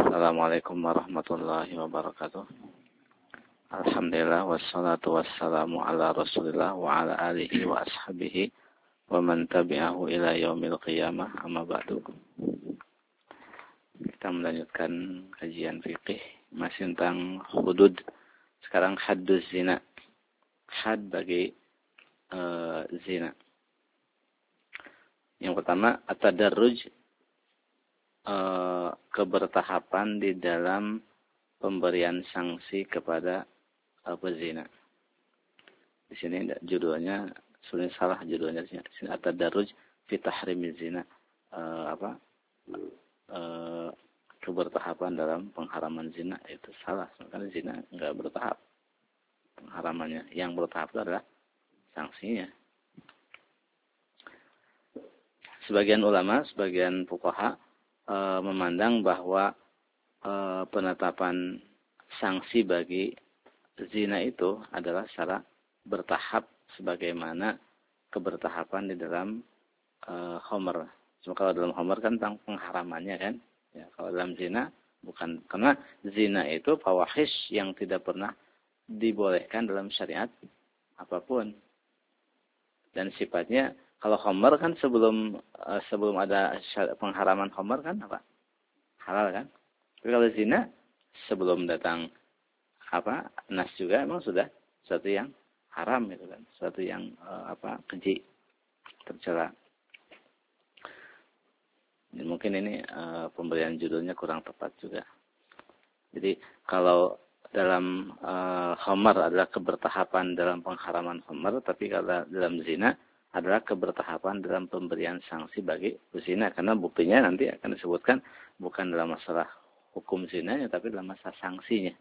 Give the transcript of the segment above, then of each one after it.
Assalamualaikum warahmatullahi wabarakatuh. Alhamdulillah wassalatu wassalamu ala Rasulillah wa ala alihi wa ashabihi wa man tabi'ahu ila yaumil qiyamah, amma ba'du. Kita melanjutkan kajian fikih masih tentang hudud. Sekarang hadduz zina. Had bagi zina. Yang pertama at-tadarruj, kebertahapan di dalam pemberian sanksi kepada pezina. Di sini judulnya sebenarnya salah judulnya di sini at-tadarruj fi tahrimiz zina. Kebertahapan dalam pengharaman zina itu salah. Karena zina enggak bertahap pengharamannya. Yang bertahap itu adalah sanksinya. Sebagian ulama, sebagian fuqaha memandang bahwa penetapan sanksi bagi zina itu adalah secara bertahap sebagaimana kebertahapan di dalam khamr. Cuma kalau dalam khamr kan tentang pengharamannya kan. Ya, kalau dalam zina bukan, karena zina itu fawahish yang tidak pernah dibolehkan dalam syariat apapun. Dan sifatnya kalau khamr kan sebelum ada pengharaman khamr kan apa? Halal kan? Tapi kalau zina sebelum datang nas juga memang sudah sesuatu yang haram itu kan, sesuatu yang keji, tercela. Dan mungkin ini pemberian judulnya kurang tepat juga. Jadi kalau dalam khamr adalah kebertahapan dalam pengharaman khamr, tapi kalau dalam zina adalah kebertahapan dalam pemberian sanksi bagi zina, karena buktinya nanti akan disebutkan bukan dalam masalah hukum zinanya tapi dalam masalah sanksinya.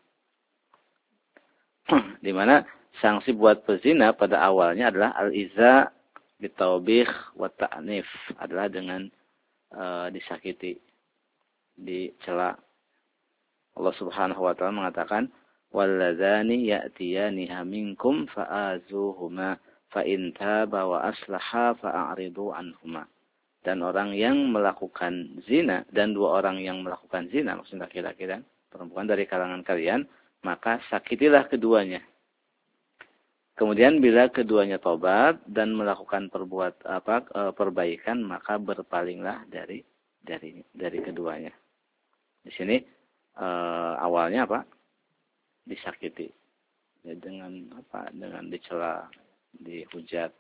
Di mana sanksi buat pezina pada awalnya adalah al-iza bitawbih wa ta'nif, adalah dengan disakiti, dicela. Allah Subhanahu wa taala mengatakan walladzani ya'tiyaniha minkum fa'azuhuma fa in taba wa aslaha fa'aridu anhuma. Dan orang yang melakukan zina dan dua orang yang melakukan zina, maksudnya laki-laki dan perempuan dari kalangan kalian, maka sakitilah keduanya. Kemudian bila keduanya tobat dan melakukan perbaikan, maka berpalinglah dari keduanya. Di sini awalnya disakiti. Ya, dengan dicela, dihujat.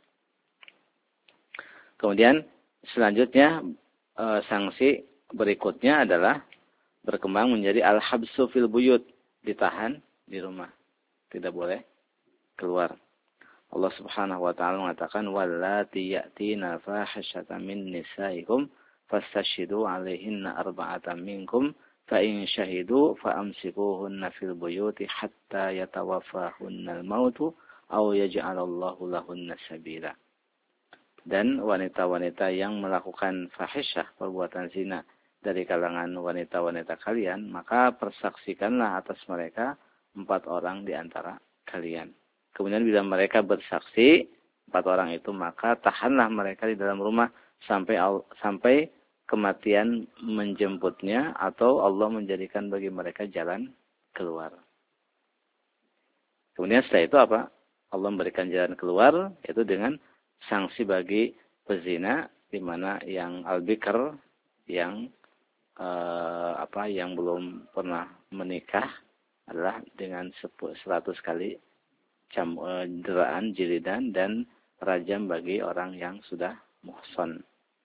Kemudian selanjutnya sanksi berikutnya adalah berkembang menjadi al-habsu fil buyut, ditahan di rumah, tidak boleh keluar. Allah Subhanahu wa taala mengatakan wallati ya'tina fahisyatan min nisaikum fastashhidu 'alaihinna arba'atan minkum fa in syahidu fa amsikuhunna fil buyuti hatta yatawaffahunna al-mautu aw yaj'alallahu lahunna sabila. Dan wanita-wanita yang melakukan fahisyah, perbuatan zina dari kalangan wanita-wanita kalian, maka persaksikanlah atas mereka 4 orang di antara kalian. Kemudian bila mereka bersaksi 4 orang itu, maka tahanlah mereka di dalam rumah sampai kematian menjemputnya atau Allah menjadikan bagi mereka jalan keluar. Kemudian setelah itu Allah memberikan jalan keluar, yaitu dengan sanksi bagi pezina, di mana yang al-bikr, yang yang belum pernah menikah, adalah dengan 100 kali deraan, jilidan, dan rajam bagi orang yang sudah muhsan.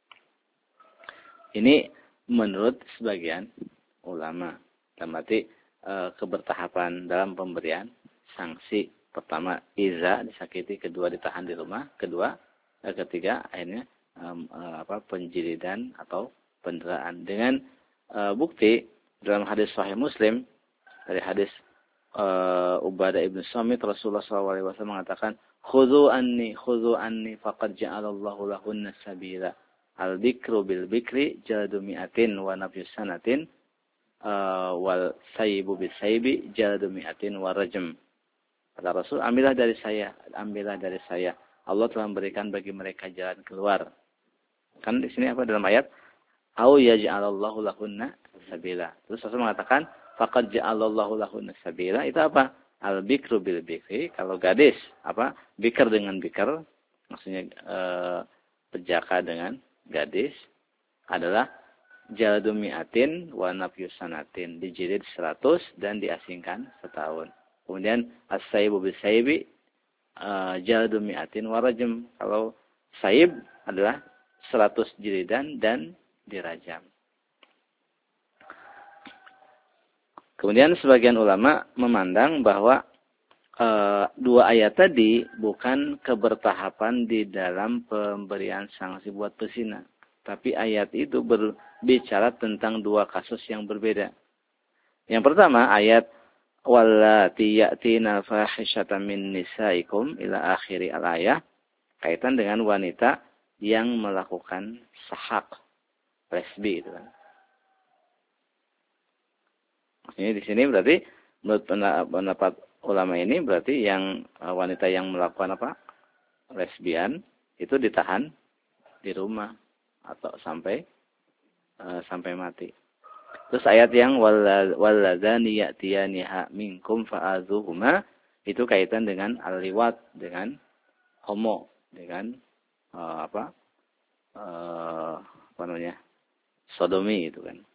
Ini menurut sebagian ulama. Dalam arti kebertahapan dalam pemberian sanksi. Pertama, iza, disakiti. Kedua, ditahan di rumah. Ketiga, akhirnya penjilidan atau penderaan. Dengan bukti dalam hadis Sahih Muslim, dari hadis Ubadah ibn Samit, Rasulullah SAW mengatakan, khudhu anni faqad ja'alallahu lahunna sabila. Al-bikru bil-bikri jaladu mi'atin wa nafyus sanatin wal sayyibu bis-sayyibi jaladu mi'atin wa rajm. Kata Rasul, ambillah dari saya. Allah telah memberikan bagi mereka jalan keluar. Kan di sini dalam ayat, au yaj'alallahu lahunna sabila. Terus Rasul mengatakan faqad ja'alallahu lahunna sabila. Itu apa? Al-bikru bil bikri. Kalau gadis, apa? Bikr dengan bikr, maksudnya pejaka dengan gadis adalah jaldu mi'atin wa nafyu sanatin, dijilid 100 dan diasingkan setahun. Kemudian as-saibu bis-saibi jaldu mi'atin wa rajm. Kalau saib adalah 100 jilidan dan dirajam. Kemudian sebagian ulama memandang bahwa dua ayat tadi bukan kebertahapan di dalam pemberian sanksi buat pezina. Tapi ayat itu berbicara tentang dua kasus yang berbeda. Yang pertama ayat wallati ya'tina fahisyata min nisaikum ila akhiri al-ayah, kaitan dengan wanita yang melakukan sahak, lesbi itu kan. Maksudnya di sini berarti menurut pendapat ulama ini berarti yang wanita yang melakukan apa? Lesbian itu ditahan di rumah atau sampai mati. Terus ayat yang walladzani ya'tiyaniha minkum fa'adzuhuma itu kaitan dengan al-liwat, dengan homo, dengan apa namanya? Sodomi itu kan.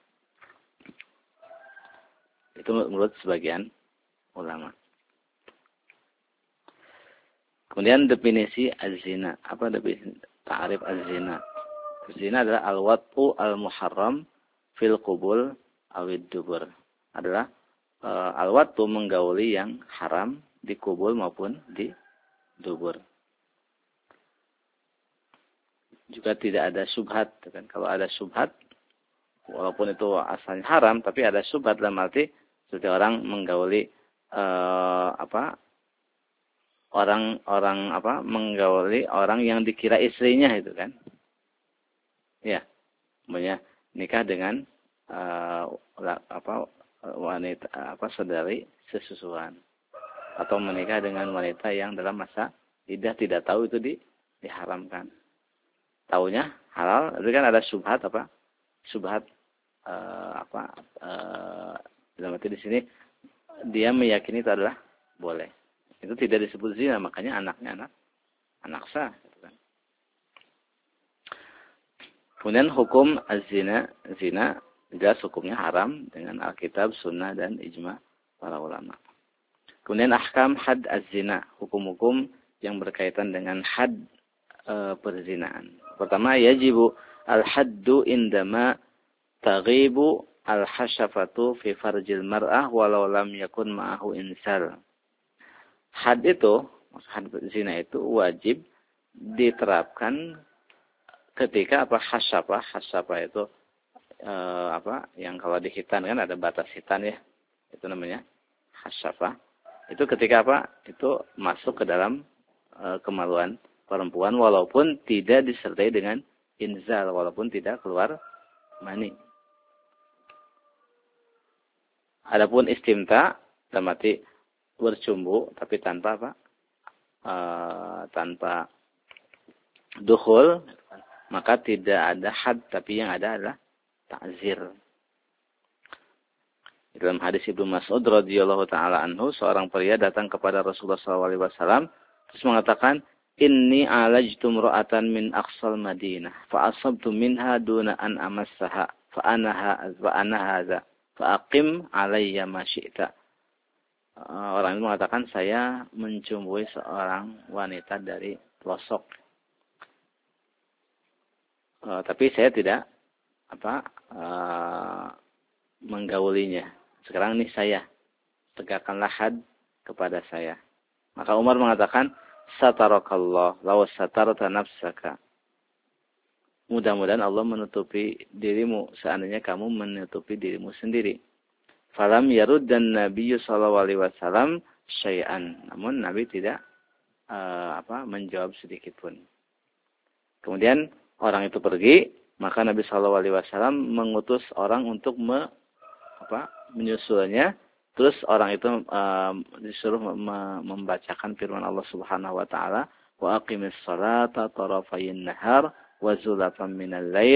Itu menurut sebagian ulama. Kemudian definisi az-zina. Apa definisi ta'rif az-zina? Az-zina adalah al-wat'u al-muharram fil qubul awid dubur. Adalah al-wat'u menggauli yang haram di kubul maupun di dubur. Juga tidak ada syubhat. Kan? Kalau ada syubhat, walaupun itu asalnya haram, tapi ada syubhat dalam arti seperti orang menggauli menggauli orang yang dikira istrinya itu kan. Ya, namanya nikah dengan wanita saudari sesusuan atau menikah dengan wanita yang dalam masa iddah tidak tahu itu diharamkan. Taunya halal, itu kan ada syubhat syubhat dalam arti di sini dia meyakini itu adalah boleh. Itu tidak disebut zina, makanya anaknya anak sah. Kemudian hukum az-zina, zina jelas hukumnya haram dengan Alkitab, Sunnah dan ijma para ulama. Kemudian ahkam had az-zina, hukum-hukum yang berkaitan dengan had perzinaan. Pertama, yajibu al-haddu indama taghibu al-hasyafatu fi farjil mar'ah walau lam yakun ma'ahu insal. Had itu, had zina itu wajib diterapkan ketika hasyafah itu yang kalau di khitan kan ada batas khitan ya. Itu namanya hasyafah. Itu ketika itu masuk ke dalam kemaluan perempuan walaupun tidak disertai dengan inzal, walaupun tidak keluar mani. Adapun istimta, dalam arti bercumbu tapi tanpa tanpa dukhul, maka tidak ada had, tapi yang ada adalah ta'zir. Dalam hadis Ibnu Mas'ud radhiyallahu taala anhu, seorang pria datang kepada Rasulullah SAW terus mengatakan, "Inni alajtu imra'atan min aqsal Madinah, fa asabtu minha duna an amassaha, fa ana hadza. Fa'aqim alayya ma syi'ta." Orang itu mengatakan, saya mencumbui seorang wanita dari pelosok. Tapi saya tidak menggaulinya. Sekarang ini saya tegakkanlah had kepada saya. Maka Umar mengatakan, satarakallah law satarta nafsaka. Mudah-mudahan Allah menutupi dirimu seandainya kamu menutupi dirimu sendiri. Falam yaruddan Nabi sallallahu alaihi wasallam syai'an. Namun Nabi tidak menjawab sedikit pun. Kemudian orang itu pergi, maka Nabi sallallahu alaihi wasallam mengutus orang untuk menyusulnya. Terus orang itu disuruh membacakan firman Allah Subhanahu wa taala, "Wa aqimis salata tarafayn nahar wa zulafan minal lail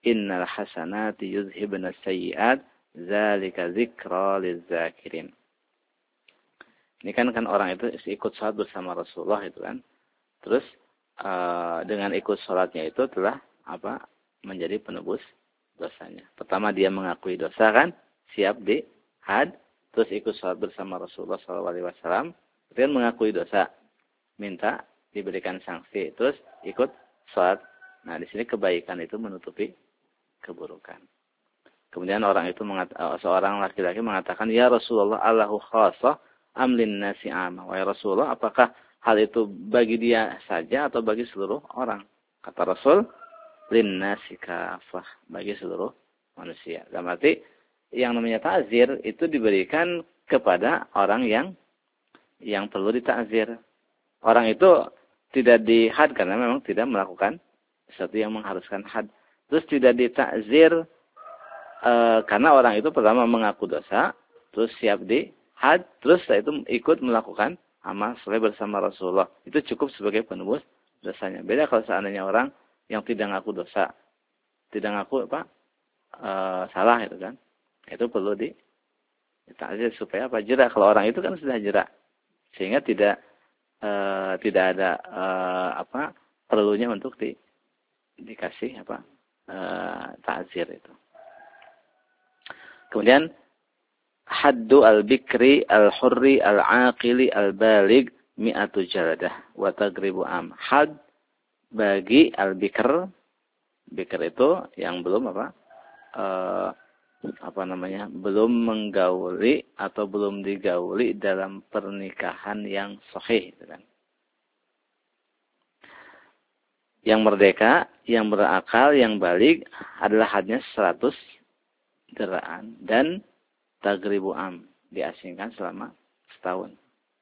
innal hasanati yudhibna sayyi'at dzalika dzikra liz-zakirin. Ini kan orang itu ikut salat bersama Rasulullah itu kan. Terus dengan ikut salatnya itu telah menjadi penebus dosanya. Pertama dia mengakui dosa kan, siap di had, terus ikut salat bersama Rasulullah SAW, kemudian mengakui dosa, minta diberikan sanksi, terus ikut salat. Nah, di sini kebaikan itu menutupi keburukan. Kemudian orang itu seorang laki-laki mengatakan, "Ya Rasulullah, Allahu khassah am lin nasi 'amma?" Wahai Rasulullah, apakah hal itu bagi dia saja atau bagi seluruh orang? Kata Rasul, lin nasi kafah, bagi seluruh manusia. Dalam arti yang namanya ta'zir itu diberikan kepada orang yang perlu ditakzir. Orang itu tidak dihad karena memang tidak melakukan sesuatu yang mengharuskan had. Terus tidak ditakzir karena orang itu pertama mengaku dosa, terus siap di had, terus setelah itu ikut melakukan amal soleh bersama Rasulullah. Itu cukup sebagai penebus dosanya. Beda kalau seandainya orang yang tidak ngaku dosa, tidak ngaku salah itu kan. Itu perlu ditakzir supaya jerak. Kalau orang itu kan sudah jerak. Sehingga tidak ada perlunya untuk dikasih takzir itu. Kemudian haddu al-bikri al-hurri al-aqili al-balig mi'atu jaladah wa tagribu am. Had bagi al-bikr, bikr itu yang belum belum menggauli atau belum digauli dalam pernikahan yang sahih gitu kan. Yang merdeka, yang berakal, yang balig adalah hadnya 100 diraan dan tagribu am, diasingkan selama setahun.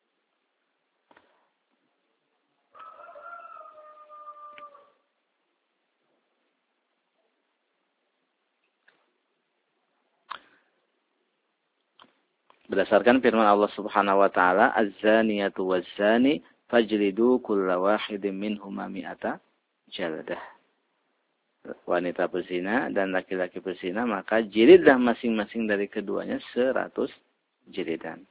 Berdasarkan firman Allah Subhanahu wa taala, "Az-zaniyatu waz-zani fajlidu kulla wahidin minhuma mi'ata jaldah." Wanita berzina dan laki-laki berzina, maka jilidlah masing-masing dari keduanya 100 jilidan.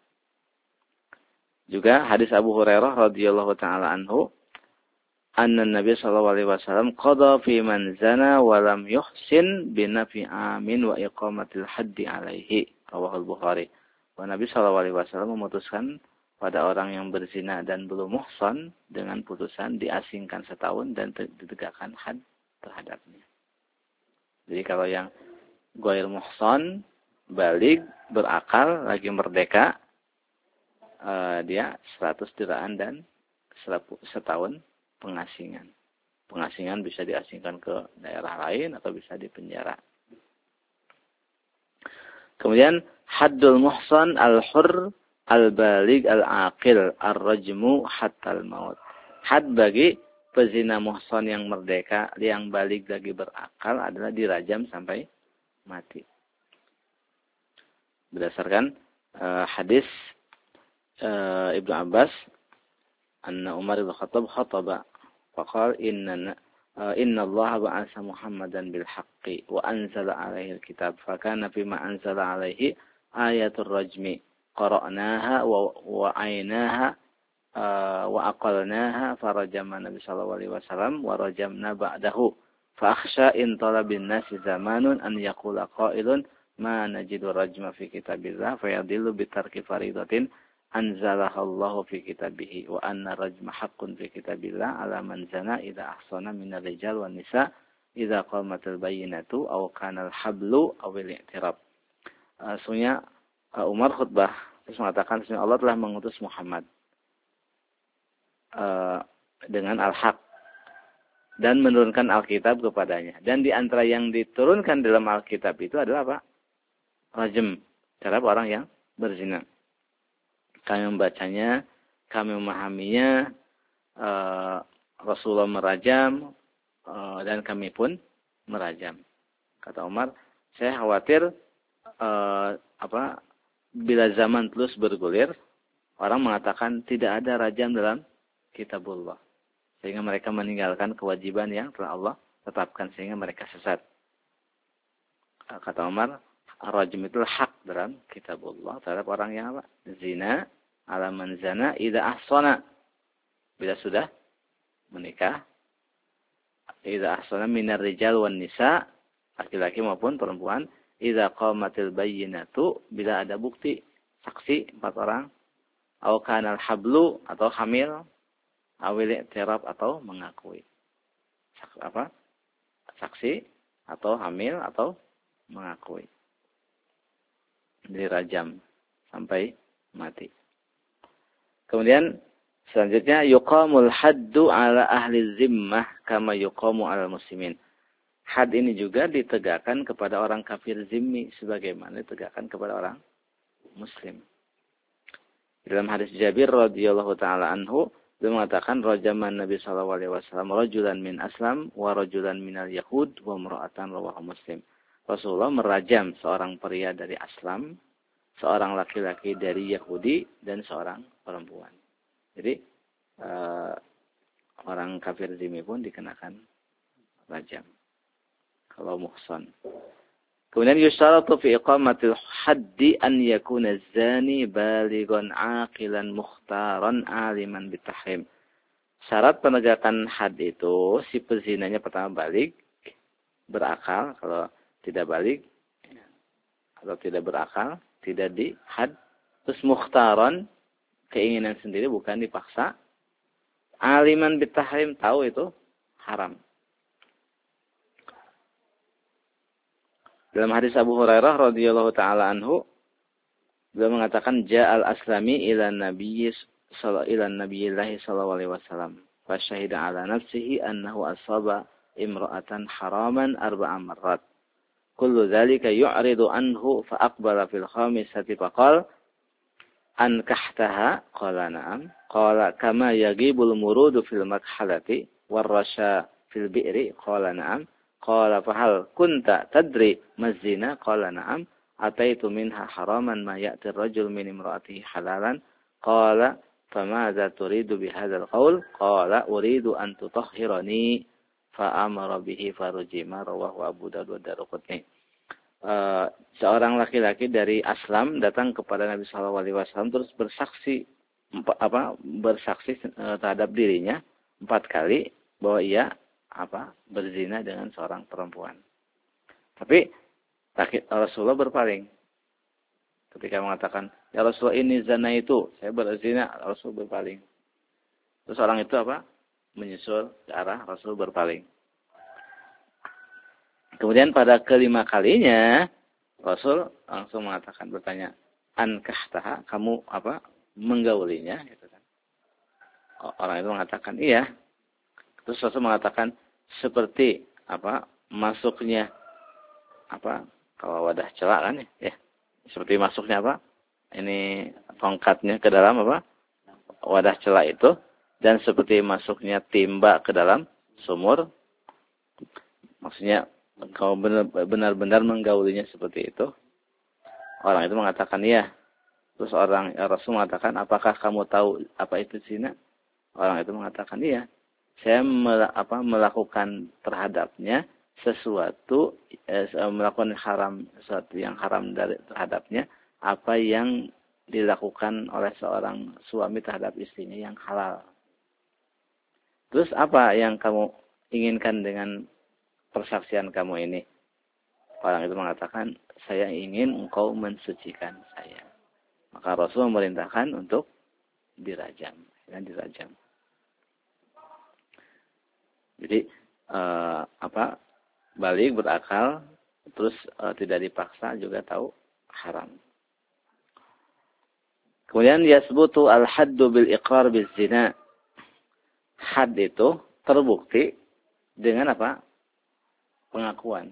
Juga hadis Abu Hurairah radhiyallahu taala anhu, anna Nabi sallallahu alaihi wasallam qada fi man zana wa lam yuhsin bi nafi amin wa iqamatil haddi alaihi. Rawahul Bukhari. Nabi sallallahu alaihi wasallam memutuskan pada orang yang berzina dan belum muhsan dengan putusan diasingkan setahun dan ditegakkan had terhadapnya. Jadi kalau yang ghair muhsan, balig, berakal, lagi merdeka, dia 100 diraan dan setahun pengasingan. Pengasingan bisa diasingkan ke daerah lain atau bisa dipenjara. Kemudian haddul muhsan al-hur al-balig al-aqil ar-rajmu hatta al-maut. Had bagi pezina muhsan yang merdeka, yang balig lagi berakal adalah dirajam sampai mati. Berdasarkan hadis Ibnu Abbas, anna Umar bin Khattab khataba faqala inna Allah ba'atha Muhammadan bil haqqi wa anzala alaihi al-kitab fakana fima anzala alaihi ayatul rajmi qara'naha wa aynaha wa aqalnaha farajama Nabi sallallahu alaihi wasallam wa rajamna ba'dahu fa akhsha in talabin nasi zamanun an yaqula qailun ma najidu rajma fi kitabillah fayadillu bi tarki faridatin anzalahallahu fi kitabihi wa anna rajma haqqun fi kitabillah ala man zana idza ahsana minar rijal wan nisa idza qamatil bayyinatu aw kana al hablu aw al i'tirab. Sesungguhnya Umar khutbah terus mengatakan sesungguhnya Allah telah mengutus Muhammad dengan al-haq dan menurunkan Alkitab kepadanya, dan di antara yang diturunkan dalam Alkitab itu adalah apa? Rajm, terhadap orang yang berzina. Kami membacanya, kami memahaminya, Rasulullah merajam, dan kami pun merajam. Kata Umar, saya khawatir bila zaman terus bergulir, orang mengatakan tidak ada rajam dalam kitabullah, sehingga mereka meninggalkan kewajiban yang telah Allah tetapkan, sehingga mereka sesat. kata Umar, rajm itu hak dalam kitabullah terhadap orang yang apa? Zina, ala man zana idza ahsana. Bila sudah menikah, idza ahsana minar rijal wan nisa, laki-laki maupun perempuan, idza qamatil bayyinatu, bila ada bukti, saksi 4 orang, au kanal hablu atau hamil, awil i'tiraf atau mengakui. Saksi atau hamil atau mengakui. Dirajam sampai mati. Kemudian selanjutnya yuqamul haddu ala ahli zimmah kama yuqamu ala muslimin. Had ini juga ditegakkan kepada orang kafir zimmi sebagaimana ditegakkan kepada orang muslim. Dalam hadis Jabir radhiyallahu taala anhu, beliau mengatakan rajaman Nabi sallallahu alaihi wasallam rajulan min aslam wa rajulan minal yahud wa imra'atan rawahu Muslim. Rasulullah merajam seorang pria dari Aslam, seorang laki-laki dari Yahudi, dan seorang perempuan. Jadi orang kafir zimmi pun dikenakan rajam kalau muhsan. Kemudian yusharatu fi iqamatil haddi an yakuna az-zani balighan aqilan mukhtaran aliman bitahrim. Syarat penegakan had itu si pezinanya pertama balik, berakal. Kalau tidak balik atau tidak berakal, tidak dihad. Terus mukhtaran, keinginan sendiri bukan dipaksa. Aliman bitahrim, tahu itu haram. Dalam hadis Abu Hurairah radhiyallahu taala anhu, beliau mengatakan ja'al aslami ila nabiyyi sallallahu alaihi wasallam fa syahida ala nafsihi annahu asaba imra'atan haraman 4 marrat. Kullu dzalika yu'ridu anhu fa aqbala fil khamisati faqala ankahtaha qala na'am qala kama yagibul murudu fil makhalati warrasha fil bi'ri qala na'am qala fahal kunta tadri mazina qala na'am ataitu minha haraman ma ya'ti ar-rajul min imra'atihi halalan qala famadza turidu bihadzal qaul qala uridu an tutahhirani fa'amara bihi farujima rawahu Abu Dawud wa Daruqutni. Seorang laki-laki dari Aslam datang kepada Nabi sallallahu alaihi wasallam terus bersaksi terhadap dirinya 4 kali bahwa ia berzina dengan seorang perempuan. Tapi Rasulullah berpaling. Ketika mengatakan, "Ya Rasulullah, ini zina itu, saya berzina," Rasul berpaling. Terus orang itu menyusul ke arah Rasul berpaling. Kemudian pada kelima kalinya Rasul langsung bertanya, "Ankahtaha, kamu menggaulinya?" Gitu kan. Orang itu mengatakan, "Iya." Terus Rasul mengatakan, "Seperti masuknya kalau wadah celak kan ya. Seperti masuknya ini tongkatnya ke dalam wadah celak itu, dan seperti masuknya timba ke dalam sumur." Maksudnya kau benar-benar menggaulinya seperti itu. Orang itu mengatakan iya. Terus Rasul mengatakan, "Apakah kamu tahu apa itu zina?" Orang itu mengatakan iya. Saya melakukan terhadapnya sesuatu, melakukan sesuatu yang haram terhadapnya, apa yang dilakukan oleh seorang suami terhadap istrinya yang halal. Terus apa yang kamu inginkan dengan persaksian kamu ini? Orang itu mengatakan, "Saya ingin engkau mensucikan saya." Maka Rasul memerintahkan untuk dirajam. Dan dirajam. Jadi balik berakal, terus tidak dipaksa juga tahu haram. Kemudian yasbutu al-haddu bil iqrar biz zina. Had itu terbukti dengan pengakuan.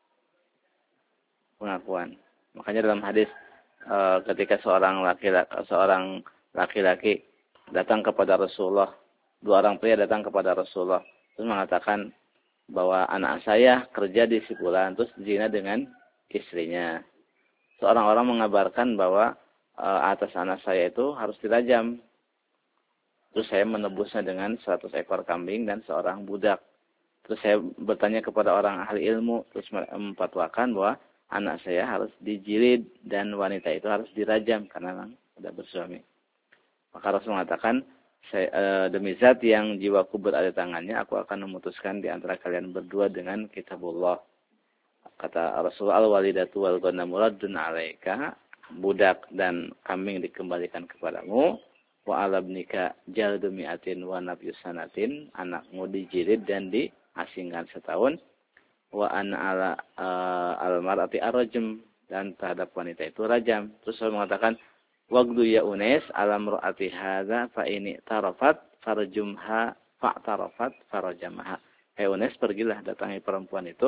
Makanya dalam hadis ketika seorang laki-laki datang kepada Rasulullah, 2 orang pria datang kepada Rasulullah, terus mengatakan bahwa anak saya kerja di si fulan, terus zina dengan istrinya. Seorang orang mengabarkan bahwa atas anak saya itu harus dirajam. Terus saya menebusnya dengan 100 ekor kambing dan seorang budak. Terus saya bertanya kepada orang ahli ilmu, terus memfatwakan bahwa anak saya harus dijilid dan wanita itu harus dirajam karena memang sudah bersuami. Maka Rasul mengatakan, demi zat yang jiwaku berada di tangannya, aku akan memutuskan di antara kalian berdua dengan kitabullah. Kata Rasulullah, al-walidatu wal ghanamu raddun 'alaika, budak dan kambing dikembalikan kepadamu. Wa 'alabnika jaldu mi'atin wa nabyu sanatin, anakmu dijilid dan diasingkan setahun. Wa an ala al-mar'ati ar-rajm, dan terhadap wanita itu rajam. Terus Rasul mengatakan, waqdu ya Unes alam ra'ati hadza fa ini tarafat farjumha fa tarafat farajamaha. Hai Unes, pergilah datangi perempuan itu.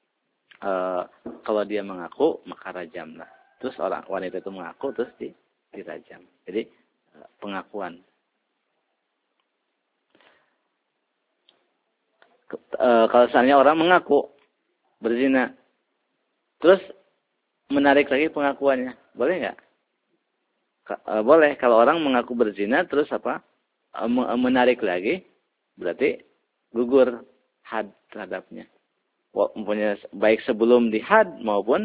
Kalau dia mengaku maka rajamlah. Terus orang wanita itu mengaku terus dirajam. Jadi pengakuan. Kalau misalnya orang mengaku berzina, terus menarik lagi pengakuannya, boleh nggak? Boleh. Kalau orang mengaku berzina terus menarik lagi, berarti gugur had terhadapnya. Mempunyai baik sebelum dihad maupun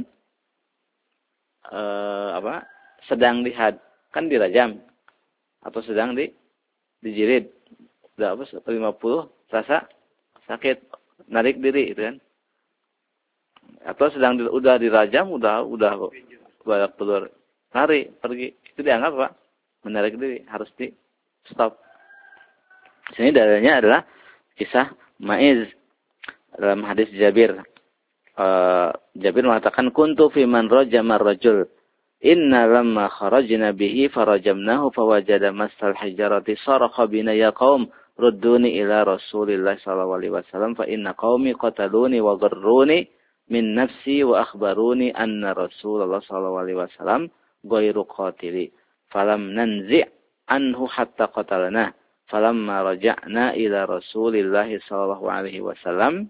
sedang dihad, kan dirajam atau sedang dijilid. Udah 50 rasa sakit, narik diri itu kan. Atau sedang udah dirajam, udah banyak telur, lari pergi, itu dianggap apa? Menarik diri, harus di stop. Sini dalilnya adalah kisah Ma'iz dalam hadis Jabir. Jabir mengatakan, kuntu fi man rajama ar-rajul inna lamma kharajna bihi farajamnahu fawajada masal hijarati sarakha bina ya qaum rudduni ila Rasulillah sallallahu alaihi wasallam fa inna qaumi qataluni wa gharruni min nafsi wa akhbaruni anna Rasulullah sallallahu alaihi wasallam ghairu qatili falam nanzi' anhu hatta qatalna falamma raja'na ila Rasulillah sallallahu alaihi wasallam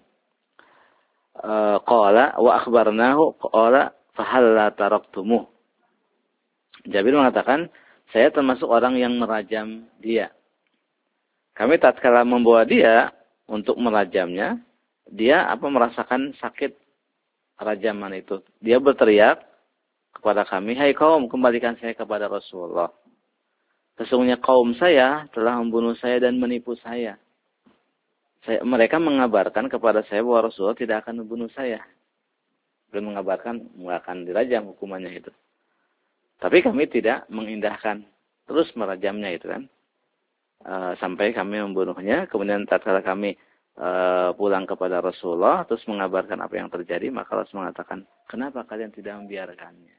qala wa akhbarnahu qala fahalla taraktumuh. Jabir mengatakan, saya termasuk orang yang merajam dia. Kami tatkala membawa dia untuk merajamnya, dia merasakan sakit rajaman itu. Dia berteriak kepada kami, hai kaum, kembalikan saya kepada Rasulullah. Sesungguhnya kaum saya telah membunuh saya dan menipu saya. Mereka mengabarkan kepada saya bahwa Rasulullah tidak akan membunuh saya. Belum mengabarkan akan dirajam hukumannya itu. Tapi kami tidak mengindahkan, terus merajamnya itu kan. Sampai kami membunuhnya. Kemudian tatkala kami pulang kepada Rasulullah, terus mengabarkan apa yang terjadi, maka Rasul mengatakan, kenapa kalian tidak membiarkannya?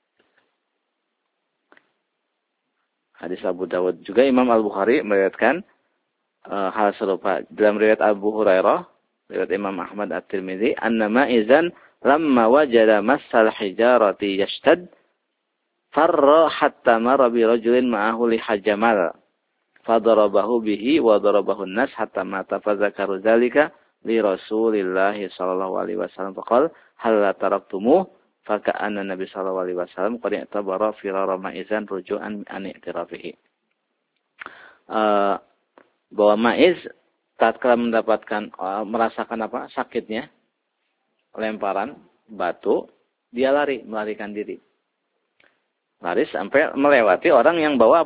Hadis Abu Dawud. Juga Imam Al-Bukhari meriwayatkan hal serupa. Dalam riwayat Abu Hurairah, riwayat Imam Ahmad At-Tirmidzi, anna Ma'izan lamma wajada massal hijarati yashtad farra hatta mara bi rajulin ma'ahu lihajamal fadarabahu bihi wa darabahu an-nas hatta mata fadzakaru dzalika li Rasulillah sallallahu alaihi wasallam faqala hal la taraktumuh faka'anna Nabi sallallahu alaihi wasallam qad i'tabara firara Ma'izan ruju'an an i'tirafihi. Bahwa Ma'iz tatkala mendapatkan merasakan sakitnya lemparan batu, dia melarikan diri. Lari sampai melewati orang yang bawa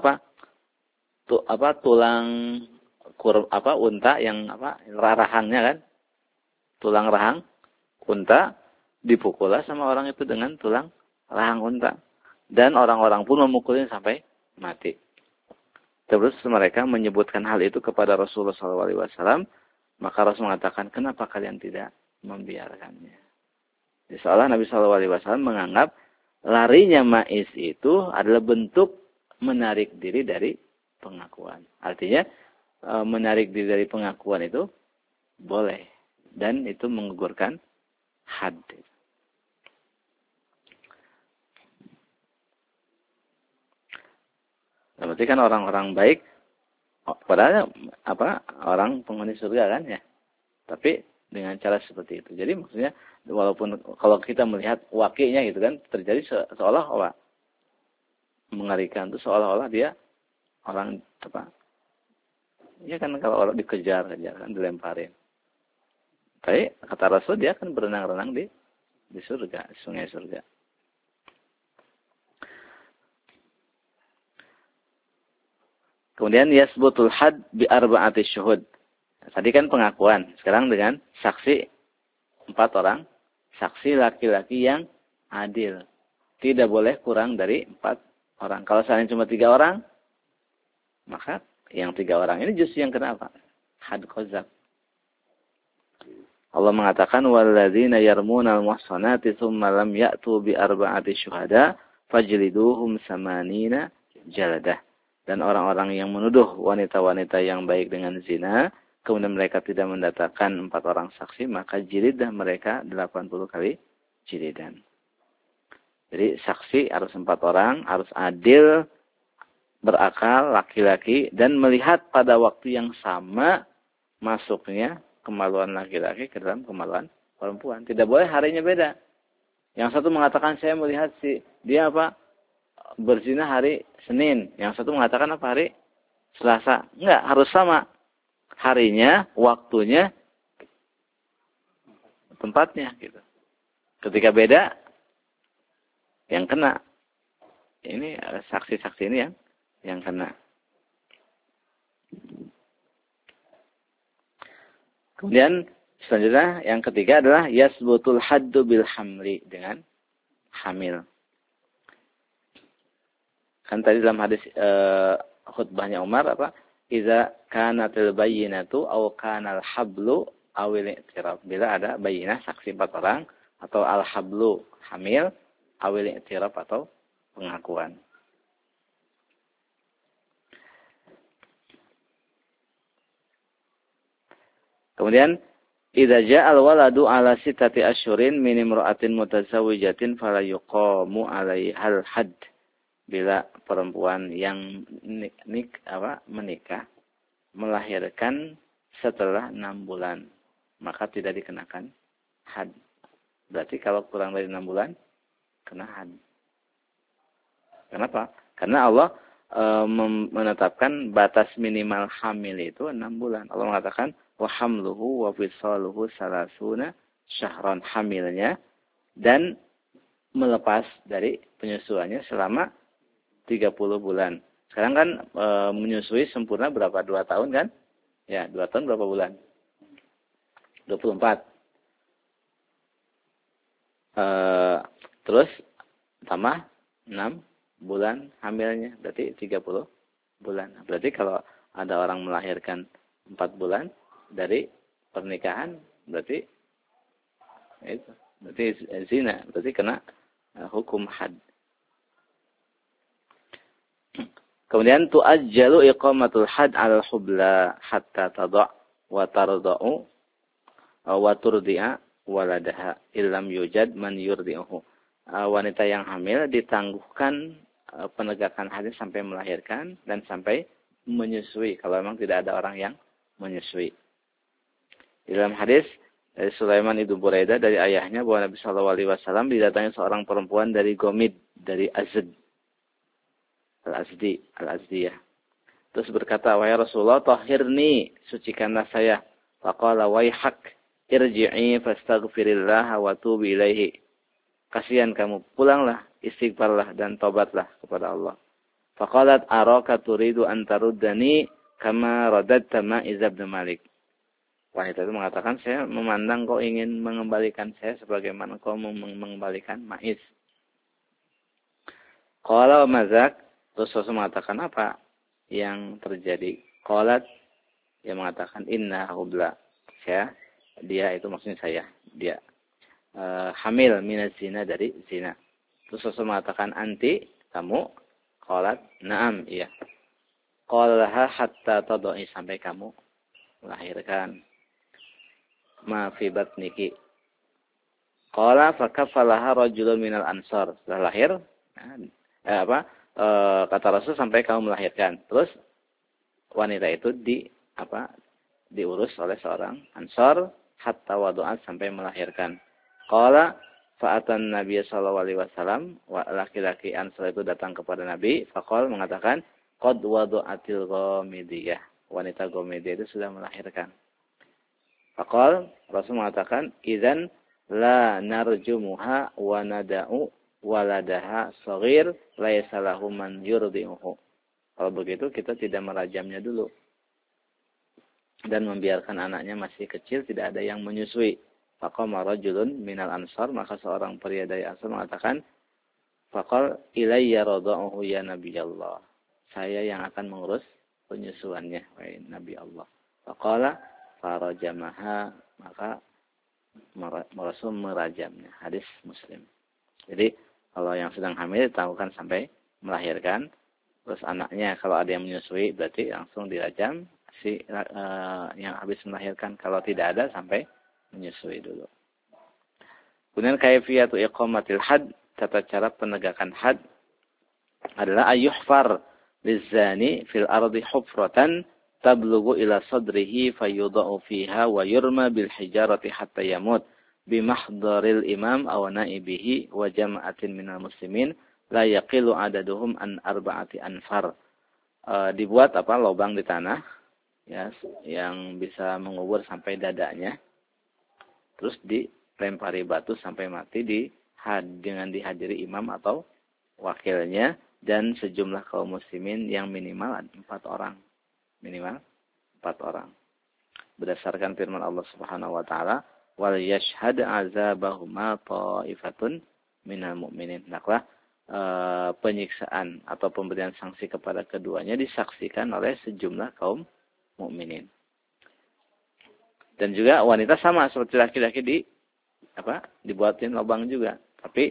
tulang unta yang rahangnya kan, tulang rahang unta dipukullah sama orang itu dengan tulang rahang unta, dan orang-orang pun memukulnya sampai mati. Terus mereka menyebutkan hal itu kepada Rasulullah SAW, maka Rasul mengatakan, kenapa kalian tidak membiarkannya? Seolah Nabi SAW menganggap larinya Ma'iz itu adalah bentuk menarik diri dari pengakuan. Artinya menarik diri dari pengakuan itu boleh. Dan itu menggugurkan had. Berarti kan orang-orang baik, padahal orang penghuni surga kan ya. Tapi dengan cara seperti itu. Jadi maksudnya walaupun kalau kita melihat wakinya gitu kan, terjadi seolah-olah mengerikan itu, seolah-olah dia orang ya kan, kalau orang dikejar kan, dilemparin. Tapi kata Rasul dia kan berenang-renang di di surga, sungai surga. Kemudian yasbutul had bi arba'ati syuhud. Tadi kan pengakuan, sekarang dengan saksi 4 orang, saksi laki-laki yang adil. Tidak boleh kurang dari 4 orang. Kalau seandainya cuma 3 orang, maka yang 3 orang ini justru yang kenapa? Had qazaf. Allah mengatakan walladzina yarmunal muhsanati tsumma lam ya'tu bi arba'ati syuhada fajliduhum samanina jaladah. Dan orang-orang yang menuduh wanita-wanita yang baik dengan zina, kemudian mereka tidak mendatangkan 4 orang saksi, maka jilidah mereka 80 kali jilidan. Jadi saksi harus 4 orang, harus adil, berakal, laki-laki, dan melihat pada waktu yang sama masuknya kemaluan laki-laki ke dalam kemaluan perempuan. Tidak boleh harinya beda. Yang satu mengatakan saya melihat dia berzina hari Senin. Yang satu mengatakan hari Selasa. Enggak, harus sama. Harinya, waktunya, tempatnya gitu. Ketika beda, yang kena. Ini saksi-saksi ini yang kena. Kemudian selanjutnya yang ketiga adalah yasbutul haddu bil hamli, dengan hamil. Kan tadi dalam hadis khutbahnya Umar apa? Iza kanatil bayyinatu aw kanal hablu awil i'tiraf. Bila ada bayyinah saksi 4 orang atau al hablu hamil awil i'tiraf atau pengakuan. Kemudian idza ja'al waladu ala sittati asyhurin min imra'atin mutazawwijatin fala yuqamu 'alaihal hadd. Bila perempuan yang menikah melahirkan setelah 6 bulan, maka tidak dikenakan had. Berarti kalau kurang dari 6 bulan kena had. Kenapa? Karena Allah menetapkan batas minimal hamil itu 6 bulan. Allah mengatakan wa hamluhu wa fisaluhu salasuna syahran, hamilnya dan melepas dari penyusuannya selama 30 bulan. Sekarang kan menyusui sempurna berapa? 2 tahun kan? Ya, 2 tahun berapa bulan? 24. Terus tambah 6 bulan hamilnya, berarti 30 bulan. Berarti kalau ada orang melahirkan 4 bulan dari pernikahan, berarti itu, berarti zina, berarti kena hukum had. Kemudian tu'ajjalu iqamatul had 'alal hubla hatta tada' wa tarda'u wa turdi'a waladaha illam yujad man yurdi'uhu. Wanita yang hamil ditangguhkan penegakan hadis sampai melahirkan dan sampai menyusui kalau memang tidak ada orang yang menyusui. Di dalam hadis dari Sulaiman ibnu Buraidah dari ayahnya bahwa Nabi sallallahu alaihi wasallam didatangi seorang perempuan dari Gomid, dari Azd. Al-Azdiyah. Terus berkata, "Wahai Rasulullah, tahhirni, sucikanlah saya." Faqala, "Waihak, irji'i fastaghfirillah wa tubi ilaihi." Kasihan kamu, pulanglah, istighfarlah dan tobatlah kepada Allah. Faqalat, "Araka turidu an taruddani kama radadta Ma'iz bin Malik." Wanita itu mengatakan, saya memandang kau ingin mengembalikan saya sebagaimana kau mengembalikan Ma'iz. Qala wa mazak, terus Rasul mengatakan apa yang terjadi? Qalat, dia mengatakan inna hubla. Dia itu maksudnya saya, dia hamil minaz zina, dari zina. Terus Rasul mengatakan anti, kamu? Qalat, na'am, iya. Qalaha hatta tadai, sampai kamu melahirkan. Ma fi batniki. Qala fakafalaha rajulun minal ansar. Setelah lahir, kata Rasul sampai kamu melahirkan. Terus wanita itu diurus oleh seorang ansar hatta wadu'at, sampai melahirkan. Qala fa'atan Nabi sallallahu alaihi wasallam, laki-laki ansar itu datang kepada Nabi, faqal, mengatakan qad wadu'atil ghamidiyah. Wanita Ghamidiyah itu sudah melahirkan. Faqal, Rasul mengatakan idzan la narjumuha wa nada'u waladaha shaghir laisa lahu man yurdi'uhu. Kalau begitu kita tidak merajamnya dulu dan membiarkan anaknya masih kecil, tidak ada yang menyusui. Faqama rajulun minal ansar, maka seorang pria dari Ansar mengatakan, faqal ilayya rada'uhu ya Nabiyallah. Saya yang akan mengurus penyusuannya, wahai Nabi Allah. Faqala farajamaha, maka Rasul merajamnya. Hadis Muslim. Jadi kalau yang sedang hamil ditahukan sampai melahirkan, terus anaknya kalau ada yang menyusui berarti langsung dirajam si yang habis melahirkan. Kalau tidak ada sampai menyusui dulu. Kemudian kaifiyatu iqamatil had, tata cara penegakan had adalah ayyuhfar lizzani fil ardi hufratan tablughu ila sadrihi fayudau fiha wa yurma bil hijarati hatta yamut bimahdharil imam aw naibihi wa jama'atin minal muslimin la yaqilu adaduhum an arba'ati anfar. Dibuat lubang di tanah ya yang bisa mengubur sampai dadanya. Terus dilempari batu sampai mati dengan dihadiri imam atau wakilnya dan sejumlah kaum muslimin yang minimal 4 orang. Minimal 4 orang. Berdasarkan firman Allah Subhanahu wa taala, "Wal yashhad 'azabahuma ta'ifatun minal mu'minin." Naklah penyiksaan atau pemberian sanksi kepada keduanya disaksikan oleh sejumlah kaum mukminin. Dan juga wanita sama seperti laki-laki dibuatin lubang juga, tapi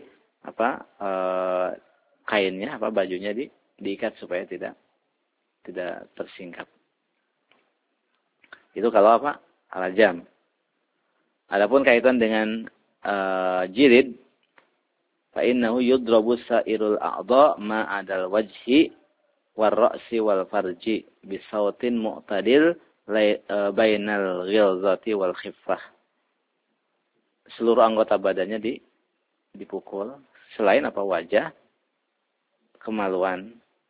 kainnya bajunya diikat supaya tidak tersingkap. Itu kalau rajam. Adapun kaitan dengan jilid, fa innahu yudrabu sa'irul a'dha ma 'adal wajhi war ra'si wal farji bisautin mu'tadil bainal ghilzati wal khiffah. Seluruh anggota badannya dipukul selain wajah, kemaluan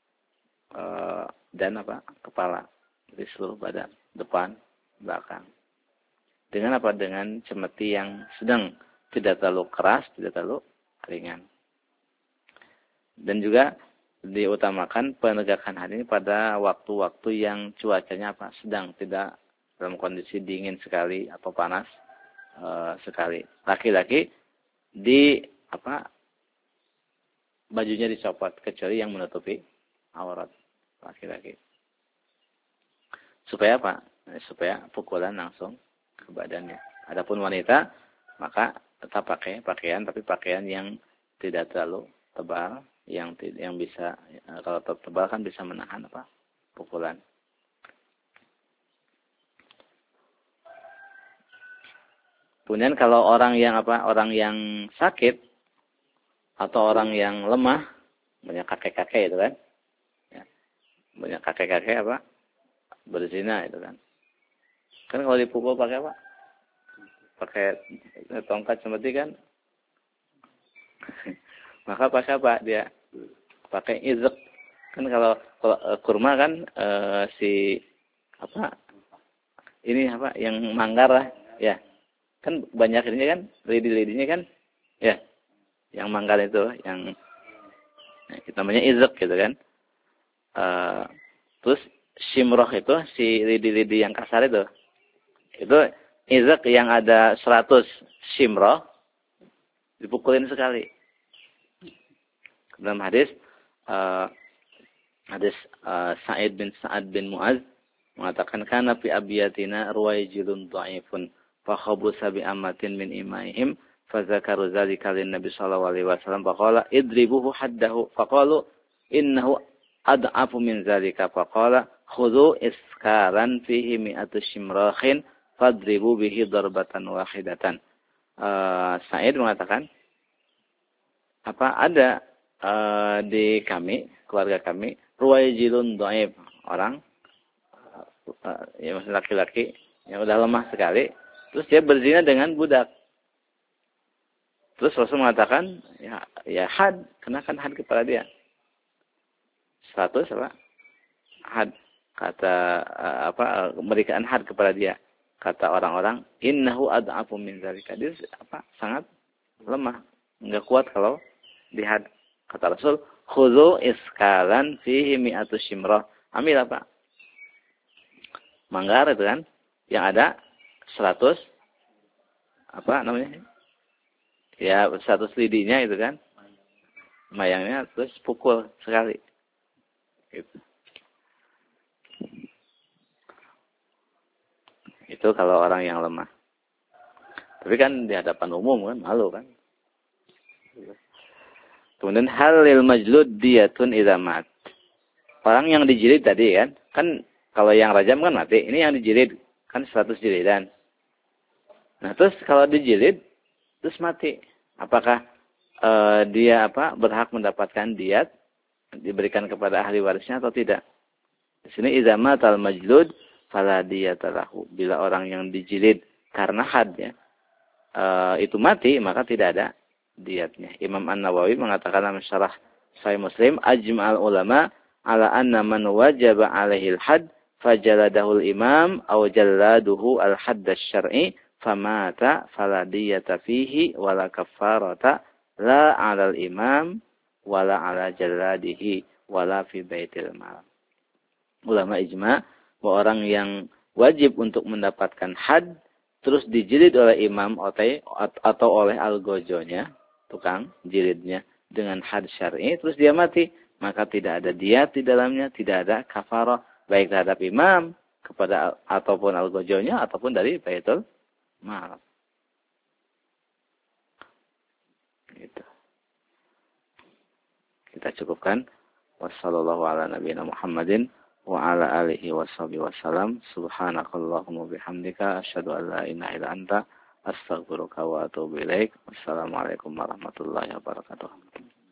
dan kepala. Jadi seluruh badan, depan, belakang. Dengan dengan cemeti yang sedang, tidak terlalu keras, tidak terlalu ringan. Dan juga diutamakan penegakan had ini pada waktu-waktu yang cuacanya sedang, tidak dalam kondisi dingin sekali atau panas sekali. Laki-laki bajunya dicopot kecuali yang menutupi aurat laki-laki. Supaya supaya pukulan langsung ke badannya. Adapun wanita maka tetap pakai pakaian, tapi pakaian yang tidak terlalu tebal, yang bisa, kalau tebal kan bisa menahan pukulan. Kemudian kalau orang yang sakit atau orang yang lemah, banyak kakek-kakek itu kan, ya, banyak kakek-kakek berzina itu kan. Kan kalau dipukul pakai pakai tongkat seperti kan. Maka pakai dia? Pakai izq. Kan kalau kurma kan ini yang manggar lah, ya. Kan banyak ini kan, lidi-lidinya kan, ya. Yang manggar itu, yang kita namanya izq gitu kan. Terus shimroh itu si lidi-lidi yang kasar itu izq yang ada 100 shimroh dipukulin sekali. Dalam hadis Sa'id bin Mu'az mengatakan kana fi abiyatina ruwaijilun dha'ifun fa khabusa bi amatin min imaihim fa zakaru dzalika lin nabi sallallahu alaihi wasallam fa qala idribuhu haddahu fa qalu innahu ad'afu min dzalika fa qala khudhu iskaran fihi mi'atu shimrakhin fadribu bihi darbatan wahidatan. Sa'id mengatakan ada di kami, keluarga kami, ruwaijilun dhaif, orang maksud laki-laki yang udah lemah sekali, terus dia berzina dengan budak. Terus Rasul mengatakan, ya had, kenakan had kepada dia. 100 had, kata memberikan had kepada dia. kata orang-orang, innahu ad'afu min dzalika. Dia sangat lemah, enggak kuat kalau dihad. Kata Rasul, khudhu iskalan fihi mi'atu shimrah. Ambil manggar itu kan, yang ada 100 Ya, 100 lidinya itu kan. Mayangnya terus pukul sekali. Gitu. Itu kalau orang yang lemah. Tapi kan di hadapan umum kan malu kan. Kemudian halil majlud diyatun idza mat. Orang yang dijilid tadi kan kalau yang rajam kan mati. Ini yang dijilid kan 100 jilidan. Nah, terus kalau dijilid terus mati. Apakah dia berhak mendapatkan diat diberikan kepada ahli warisnya atau tidak? Di sini idza matal majlud fala diyata lahu. Bila orang yang dijilid karena hadnya itu mati, maka tidak ada diatnya. Imam An-Nawawi mengatakan dalam syarah Sahih Muslim, ajma'al ulama ala anna man wajaba alaihi al-hadd fajaladahu al-imam aw jalladuhu al-hadd asy-syar'i famata fala diyata fihi wala kaffarata la 'ala al-imam wala 'ala jalladihi wala fi baitil mal. Ulama ijma bahwa orang yang wajib untuk mendapatkan had terus dijilid oleh imam atau oleh algojonya, tukang jilidnya dengan had syar'i, terus dia mati, maka tidak ada diyat di dalamnya, tidak ada kafarah baik terhadap imam kepada ataupun algojonya ataupun dari baitul mal. Gitu. Kita cukupkan. Wassallallahu ala nabiyina Muhammadin wa ala alihi washabihi wasallam. Subhanakallahumma bihamdika asyhadu an la ilaha illa anta astaghfiruka wa atubu ilaik. Wassalamualaikum warahmatullahi wabarakatuh.